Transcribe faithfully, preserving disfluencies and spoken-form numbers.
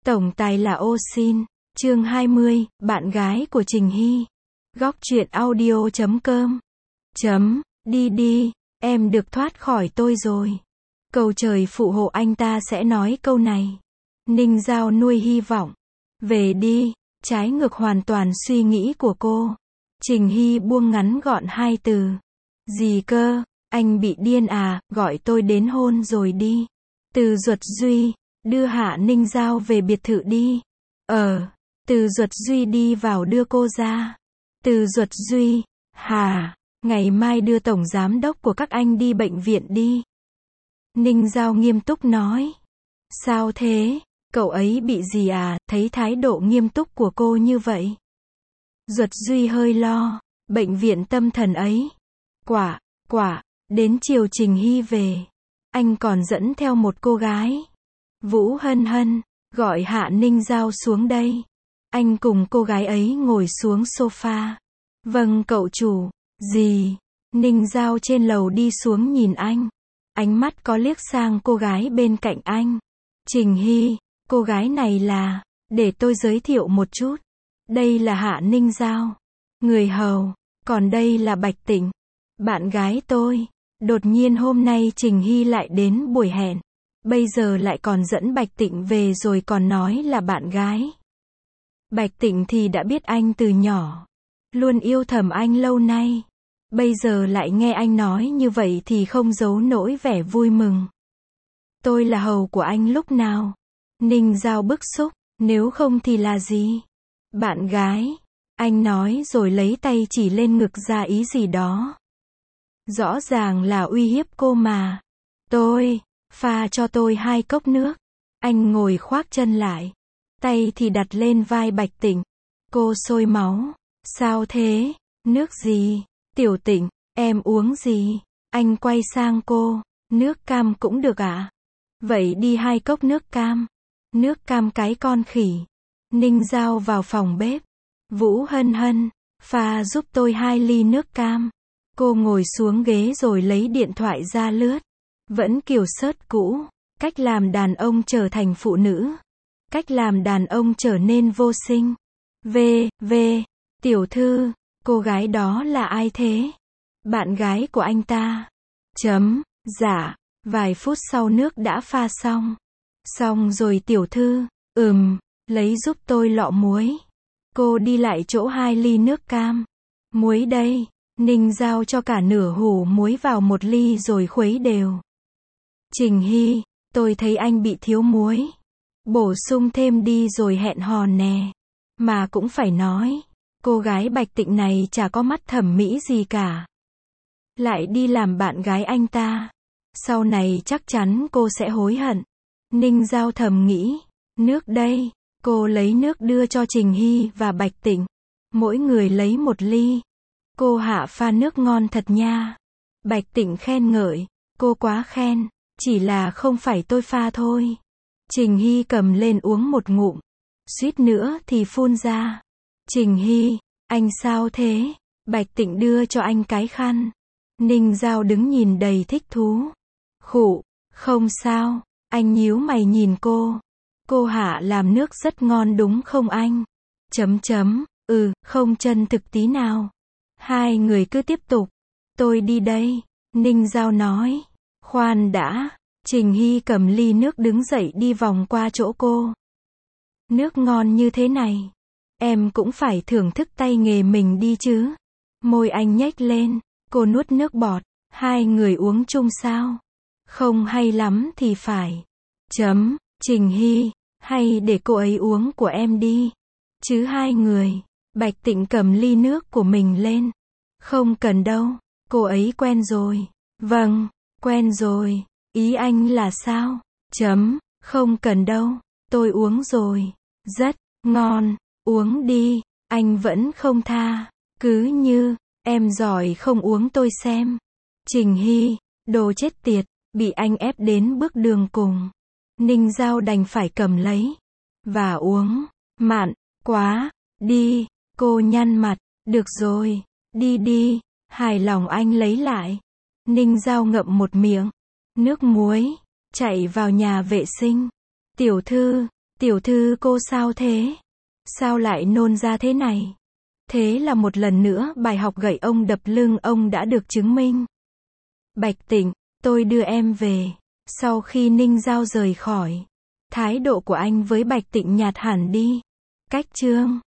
Tổng tài là ô xin. Chương hai mươi, bạn gái của Trình Hy. Góc truyện audio chấm com. Chấm, đi đi, em được thoát khỏi tôi rồi. Cầu trời phù hộ anh ta sẽ nói câu này. Ninh Giao nuôi hy vọng. Về đi, trái ngược hoàn toàn suy nghĩ của cô. Trình Hy buông ngắn gọn hai từ. Gì cơ, anh bị điên à, gọi tôi đến hôn rồi đi. Từ Duật Duy, đưa Hạ Ninh Giao về biệt thự đi. Ờ, Từ Duật Duy đi vào đưa cô ra. Từ Duật Duy, hà, ngày mai đưa tổng giám đốc của các anh đi bệnh viện đi. Ninh Giao nghiêm túc nói. Sao thế, cậu ấy bị gì à, thấy thái độ nghiêm túc của cô như vậy. Duật Duy hơi lo, bệnh viện tâm thần ấy. Quả, quả, đến chiều Trình Hy về. Anh còn dẫn theo một cô gái. Vũ Hân Hân, gọi Hạ Ninh Giao xuống đây. Anh cùng cô gái ấy ngồi xuống sofa. Vâng cậu chủ. Gì? Ninh Giao trên lầu đi xuống nhìn anh. Ánh mắt có liếc sang cô gái bên cạnh anh. Trình Hy, cô gái này là, để tôi giới thiệu một chút. Đây là Hạ Ninh Giao, người hầu, còn đây là Bạch Tịnh, bạn gái tôi. Đột nhiên hôm nay Trình Hy lại đến buổi hẹn. Bây giờ lại còn dẫn Bạch Tịnh về rồi còn nói là bạn gái. Bạch Tịnh thì đã biết anh từ nhỏ, luôn yêu thầm anh lâu nay. Bây giờ lại nghe anh nói như vậy thì không giấu nổi vẻ vui mừng. Tôi là hầu của anh lúc nào? Ninh Giao bức xúc, nếu không thì là gì? Bạn gái, anh nói rồi lấy tay chỉ lên ngực ra ý gì đó. Rõ ràng là uy hiếp cô mà. Tôi, pha cho tôi hai cốc nước. Anh ngồi khoác chân lại. Tay thì đặt lên vai Bạch Tịnh. Cô sôi máu. Sao thế? Nước gì? Tiểu Tịnh, em uống gì? Anh quay sang cô. Nước cam cũng được ạ? À? Vậy đi hai cốc nước cam. Nước cam cái con khỉ. Ninh Giao vào phòng bếp. Vũ Hân Hân, pha giúp tôi hai ly nước cam. Cô ngồi xuống ghế rồi lấy điện thoại ra lướt. Vẫn kiểu sớt cũ. Cách làm đàn ông trở thành phụ nữ. Cách làm đàn ông trở nên vô sinh. V, V, tiểu thư, cô gái đó là ai thế? Bạn gái của anh ta. Chấm, dạ, vài phút sau nước đã pha xong. Xong rồi tiểu thư, ừm, lấy giúp tôi lọ muối. Cô đi lại chỗ hai ly nước cam. Muối đây. Ninh Giao cho cả nửa hũ muối vào một ly rồi khuấy đều. Trình Hy, tôi thấy anh bị thiếu muối. Bổ sung thêm đi rồi hẹn hò nè. Mà cũng phải nói, cô gái Bạch Tịnh này chả có mắt thẩm mỹ gì cả. Lại đi làm bạn gái anh ta. Sau này chắc chắn cô sẽ hối hận. Ninh Giao thầm nghĩ. Nước đây. Cô lấy nước đưa cho Trình Hy và Bạch Tịnh. Mỗi người lấy một ly. Cô Hạ pha nước ngon thật nha. Bạch Tịnh khen ngợi. Cô quá khen. Chỉ là không phải tôi pha thôi. Trình Hy cầm lên uống một ngụm. Suýt nữa thì phun ra. Trình Hy, anh sao thế? Bạch Tịnh đưa cho anh cái khăn. Ninh Giao đứng nhìn đầy thích thú. Khụ, không sao. Anh nhíu mày nhìn cô. Cô Hạ làm nước rất ngon đúng không anh? Chấm chấm, ừ, không chân thực tí nào. Hai người cứ tiếp tục. Tôi đi đây. Ninh Giao nói. Khoan đã. Trình Hy cầm ly nước đứng dậy đi vòng qua chỗ cô. Nước ngon như thế này. Em cũng phải thưởng thức tay nghề mình đi chứ. Môi anh nhếch lên. Cô nuốt nước bọt. Hai người uống chung sao? Không hay lắm thì phải. Chấm, Trình Hy, hay để cô ấy uống của em đi. Chứ hai người. Bạch Tịnh cầm ly nước của mình lên. Không cần đâu. Cô ấy quen rồi. Vâng, quen rồi. Ý anh là sao? Chấm, không cần đâu. Tôi uống rồi. Rất ngon. Uống đi. Anh vẫn không tha. Cứ như, em giỏi không uống tôi xem. Trình Hy, đồ chết tiệt, bị anh ép đến bước đường cùng. Ninh Giao đành phải cầm lấy. Và uống. Mạn, quá. Đi. Cô nhăn mặt. Được rồi. Đi đi. Hài lòng anh lấy lại. Ninh Giao ngậm một miệng. Nước muối. Chạy vào nhà vệ sinh. Tiểu thư, Tiểu thư cô sao thế? Sao lại nôn ra thế này? Thế là một lần nữa bài học gậy ông đập lưng ông đã được chứng minh. Bạch Tịnh, tôi đưa em về. Sau khi Ninh Giao rời khỏi, thái độ của anh với Bạch Tịnh nhạt hẳn đi. Cách chương